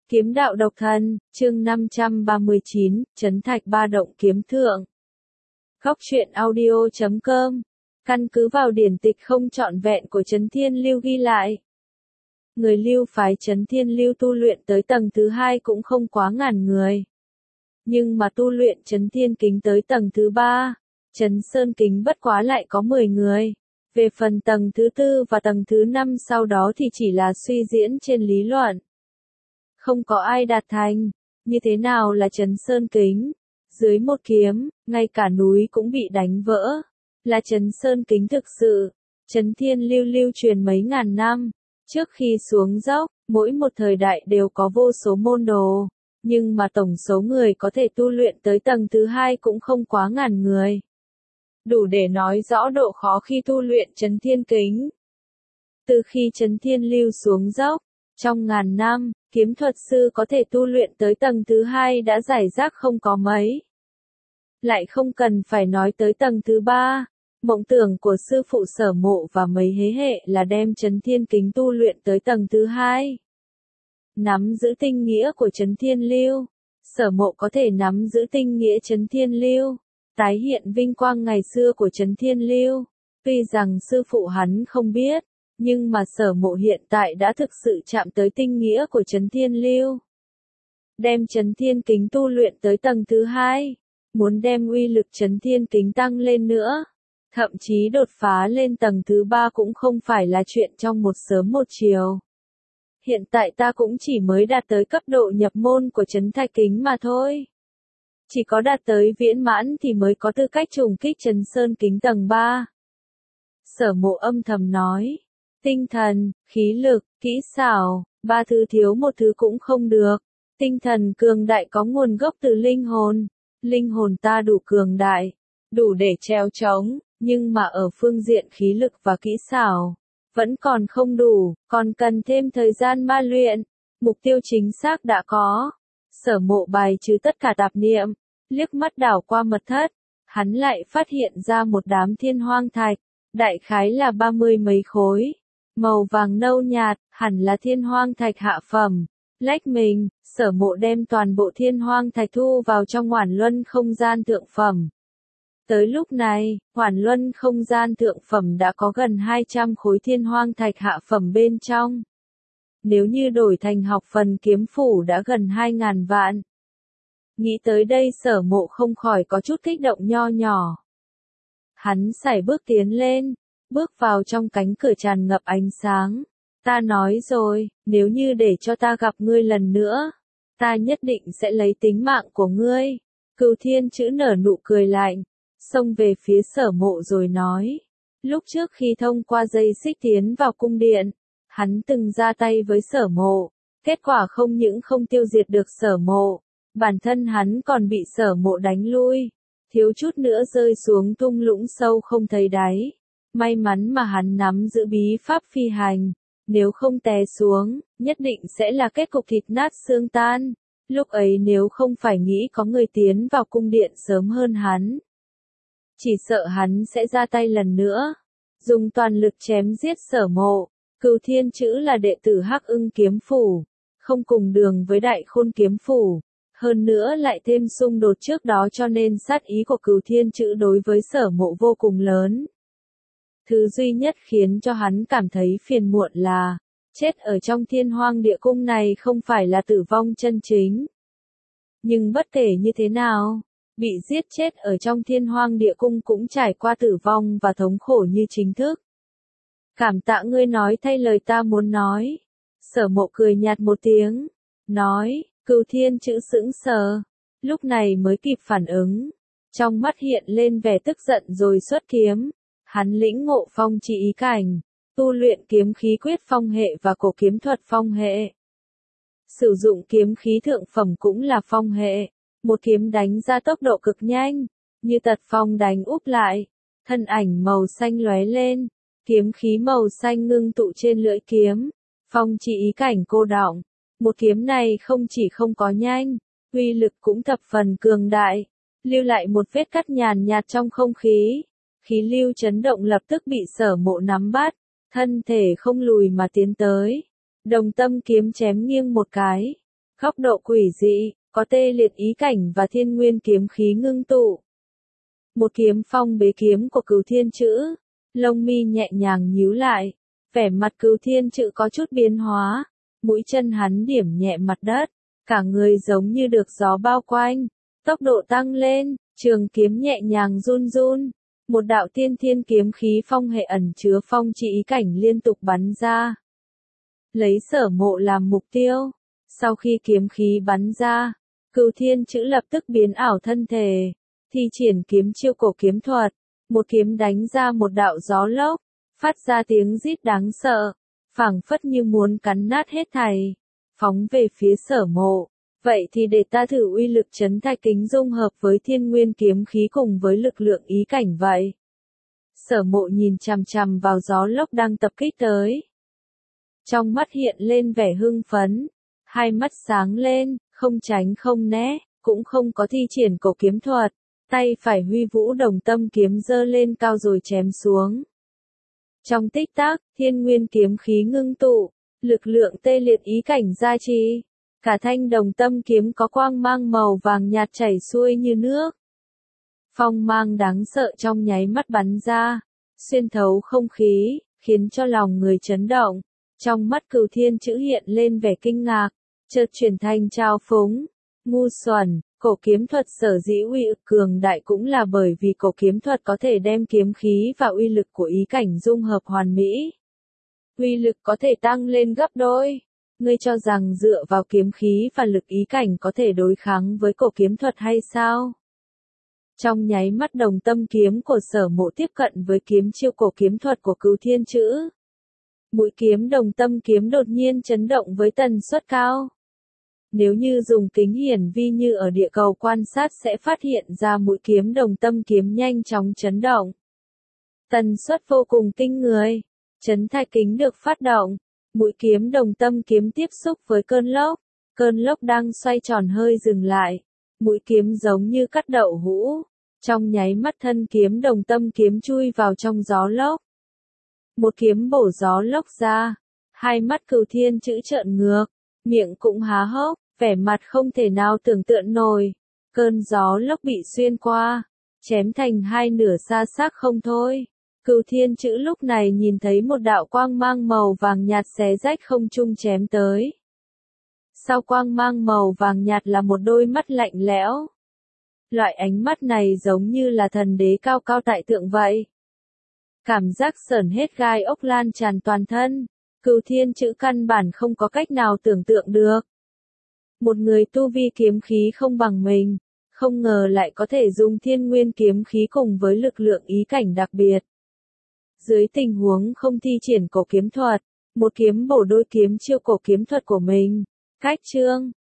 Kiếm đạo độc thân, chương 539, Trấn Thạch Ba Động Kiếm Thượng. Góc truyện audio.com. Căn cứ vào điển tịch không trọn vẹn của Trấn Thiên Lưu ghi lại. Người Lưu phái Trấn Thiên Lưu tu luyện tới tầng thứ 2 cũng không quá ngàn người. Nhưng mà tu luyện Trấn Thiên Kính tới tầng thứ 3, Trấn Sơn Kính bất quá lại có 10 người. Về phần tầng thứ 4 và tầng thứ 5 sau đó thì chỉ là suy diễn trên lý luận. Không có ai đạt thành. Như thế nào là Trấn Sơn Kính? Dưới một kiếm, ngay cả núi cũng bị đánh vỡ. Là Trấn Sơn Kính thực sự. Trấn Thiên Lưu lưu truyền mấy ngàn năm. Trước khi xuống dốc, mỗi một thời đại đều có vô số môn đồ. Nhưng mà tổng số người có thể tu luyện tới tầng thứ 2 cũng không quá ngàn người. Đủ để nói rõ độ khó khi tu luyện Trấn Thiên Kính. Từ khi Trấn Thiên Lưu xuống dốc, trong ngàn năm, kiếm thuật sư có thể tu luyện tới tầng thứ 2 đã rải rác không có mấy. Lại không cần phải nói tới tầng thứ 3. Mộng tưởng của sư phụ Sở Mộ và mấy thế hệ là đem Trấn Thiên Kính tu luyện tới tầng thứ 2. Nắm giữ tinh nghĩa của Trấn Thiên Lưu. Sở Mộ có thể nắm giữ tinh nghĩa Trấn Thiên Lưu, tái hiện vinh quang ngày xưa của Trấn Thiên Lưu. Tuy rằng sư phụ hắn không biết, nhưng mà Sở Mộ hiện tại đã thực sự chạm tới tinh nghĩa của Trấn Thiên Lưu. Đem Trấn Thiên Kính tu luyện tới tầng thứ 2, muốn đem uy lực Trấn Thiên Kính tăng lên nữa, thậm chí đột phá lên tầng thứ 3 cũng không phải là chuyện trong một sớm một chiều. Hiện tại ta cũng chỉ mới đạt tới cấp độ nhập môn của Trấn Thạch Kính mà thôi. Chỉ có đạt tới viễn mãn thì mới có tư cách trùng kích Trấn Sơn Kính tầng 3. Sở Mộ âm thầm nói. Tinh thần, khí lực, kỹ xảo, ba thứ thiếu một thứ cũng không được. Tinh thần cường đại có nguồn gốc từ linh hồn. Linh hồn ta đủ cường đại, đủ để treo trống, nhưng mà ở phương diện khí lực và kỹ xảo, vẫn còn không đủ, còn cần thêm thời gian ma luyện. Mục tiêu chính xác đã có. Sở Mộ bài trừ tất cả tạp niệm, liếc mắt đảo qua mật thất, hắn lại phát hiện ra một đám thiên hoang thạch, đại khái là 30 mấy khối. Màu vàng nâu nhạt, hẳn là thiên hoang thạch hạ phẩm. Lách mình, Sở Mộ đem toàn bộ thiên hoang thạch thu vào trong Oản Luân không gian thượng phẩm. Tới lúc này, Oản Luân không gian thượng phẩm đã có gần 200 khối thiên hoang thạch hạ phẩm bên trong. Nếu như đổi thành học phần kiếm phủ đã gần 2.000 vạn. Nghĩ tới đây Sở Mộ không khỏi có chút kích động nho nhỏ. Hắn sải bước tiến lên, bước vào trong cánh cửa tràn ngập ánh sáng. Ta nói rồi, nếu như để cho ta gặp ngươi lần nữa, ta nhất định sẽ lấy tính mạng của ngươi. Cửu Thiên Chữ nở nụ cười lạnh, xông về phía Sở Mộ rồi nói. Lúc trước khi thông qua dây xích tiến vào cung điện, hắn từng ra tay với Sở Mộ, kết quả không những không tiêu diệt được Sở Mộ, bản thân hắn còn bị Sở Mộ đánh lui, thiếu chút nữa rơi xuống thung lũng sâu không thấy đáy. May mắn mà hắn nắm giữ bí pháp phi hành, nếu không té xuống, nhất định sẽ là kết cục thịt nát xương tan. Lúc ấy nếu không phải nghĩ có người tiến vào cung điện sớm hơn hắn, chỉ sợ hắn sẽ ra tay lần nữa, dùng toàn lực chém giết Sở Mộ. Cửu Thiên Chữ là đệ tử Hắc Ưng kiếm phủ, không cùng đường với Đại Khôn kiếm phủ, hơn nữa lại thêm xung đột trước đó cho nên sát ý của Cửu Thiên Chữ đối với Sở Mộ vô cùng lớn. Thứ duy nhất khiến cho hắn cảm thấy phiền muộn là, chết ở trong Thiên Hoang địa cung này không phải là tử vong chân chính. Nhưng bất kể như thế nào, bị giết chết ở trong Thiên Hoang địa cung cũng trải qua tử vong và thống khổ như chính thức. Cảm tạ ngươi nói thay lời ta muốn nói. Sở Mộ cười nhạt một tiếng, nói. Cửu Thiên Chữ sững sờ, lúc này mới kịp phản ứng. Trong mắt hiện lên vẻ tức giận rồi xuất kiếm. Hắn lĩnh ngộ phong chi ý cảnh, tu luyện kiếm khí quyết phong hệ và cổ kiếm thuật phong hệ. Sử dụng kiếm khí thượng phẩm cũng là phong hệ, một kiếm đánh ra tốc độ cực nhanh, như tật phong đánh úp lại, thân ảnh màu xanh lóe lên, kiếm khí màu xanh ngưng tụ trên lưỡi kiếm, phong chi ý cảnh cô đọng. Một kiếm này không chỉ không có nhanh, uy lực cũng thập phần cường đại, lưu lại một vết cắt nhàn nhạt trong không khí. Khí lưu chấn động lập tức bị Sở Mộ nắm bắt, thân thể không lùi mà tiến tới. Đồng tâm kiếm chém nghiêng một cái, Góc độ quỷ dị, có tê liệt ý cảnh và thiên nguyên kiếm khí ngưng tụ. Một kiếm phong bế kiếm của Cửu Thiên Chữ, lông mi nhẹ nhàng nhíu lại, vẻ mặt Cửu Thiên Chữ có chút biến hóa, mũi chân hắn điểm nhẹ mặt đất, cả người giống như được gió bao quanh, tốc độ tăng lên, trường kiếm nhẹ nhàng run run, một đạo tiên thiên kiếm khí phong hệ ẩn chứa phong trị ý cảnh liên tục bắn ra. Lấy Sở Mộ làm mục tiêu, sau khi kiếm khí bắn ra, Cửu Thiên Chữ lập tức biến ảo thân thể, thi triển kiếm chiêu cổ kiếm thuật, một kiếm đánh ra một đạo gió lốc, phát ra tiếng rít đáng sợ, phảng phất như muốn cắn nát hết thảy, phóng về phía Sở Mộ. Vậy thì để ta thử uy lực chấn thạch kính dung hợp với thiên nguyên kiếm khí cùng với lực lượng ý cảnh vậy. Sở Mộ nhìn chằm chằm vào gió lốc đang tập kích tới. Trong mắt hiện lên vẻ hưng phấn, hai mắt sáng lên, không tránh không né, cũng không có thi triển cổ kiếm thuật, tay phải huy vũ đồng tâm kiếm giơ lên cao rồi chém xuống. Trong tích tắc, thiên nguyên kiếm khí ngưng tụ, lực lượng tê liệt ý cảnh gia trì, cả thanh đồng tâm kiếm có quang mang màu vàng nhạt chảy xuôi như nước. Phong mang đáng sợ trong nháy mắt bắn ra, xuyên thấu không khí, khiến cho lòng người chấn động. Trong mắt Cửu Thiên Chữ hiện lên vẻ kinh ngạc, chợt chuyển thành trao phúng, ngu xuẩn. Cổ kiếm thuật sở dĩ uy lực cường đại cũng là bởi vì cổ kiếm thuật có thể đem kiếm khí và uy lực của ý cảnh dung hợp hoàn mỹ. Uy lực có thể tăng lên gấp đôi. Ngươi cho rằng dựa vào kiếm khí và lực ý cảnh có thể đối kháng với cổ kiếm thuật hay sao? Trong nháy mắt đồng tâm kiếm của Sở Mộ tiếp cận với kiếm chiêu cổ kiếm thuật của Cửu Thiên Chữ. Mũi kiếm đồng tâm kiếm đột nhiên chấn động với tần suất cao. Nếu như dùng kính hiển vi như ở địa cầu quan sát sẽ phát hiện ra mũi kiếm đồng tâm kiếm nhanh chóng chấn động. Tần suất vô cùng kinh người. Chấn thạch kính được phát động. Mũi kiếm đồng tâm kiếm tiếp xúc với cơn lốc. Cơn lốc đang xoay tròn hơi dừng lại. Mũi kiếm giống như cắt đậu hũ. Trong nháy mắt thân kiếm đồng tâm kiếm chui vào trong gió lốc. Một kiếm bổ gió lốc ra. Hai mắt Cửu Thiên Chữ trợn ngược. Miệng cũng há hốc, vẻ mặt không thể nào tưởng tượng nổi. Cơn gió lốc bị xuyên qua, chém thành hai nửa xa xác không thôi. Cửu Thiên Chữ lúc này nhìn thấy một đạo quang mang màu vàng nhạt xé rách không trung chém tới. Sau quang mang màu vàng nhạt là một đôi mắt lạnh lẽo. Loại ánh mắt này giống như là thần đế cao cao tại thượng vậy. Cảm giác sởn hết gai ốc lan tràn toàn thân. Cửu Thiên Chữ căn bản không có cách nào tưởng tượng được. Một người tu vi kiếm khí không bằng mình, không ngờ lại có thể dùng thiên nguyên kiếm khí cùng với lực lượng ý cảnh đặc biệt. Dưới tình huống không thi triển cổ kiếm thuật, một kiếm bổ đôi kiếm chiêu cổ kiếm thuật của mình. Cách chương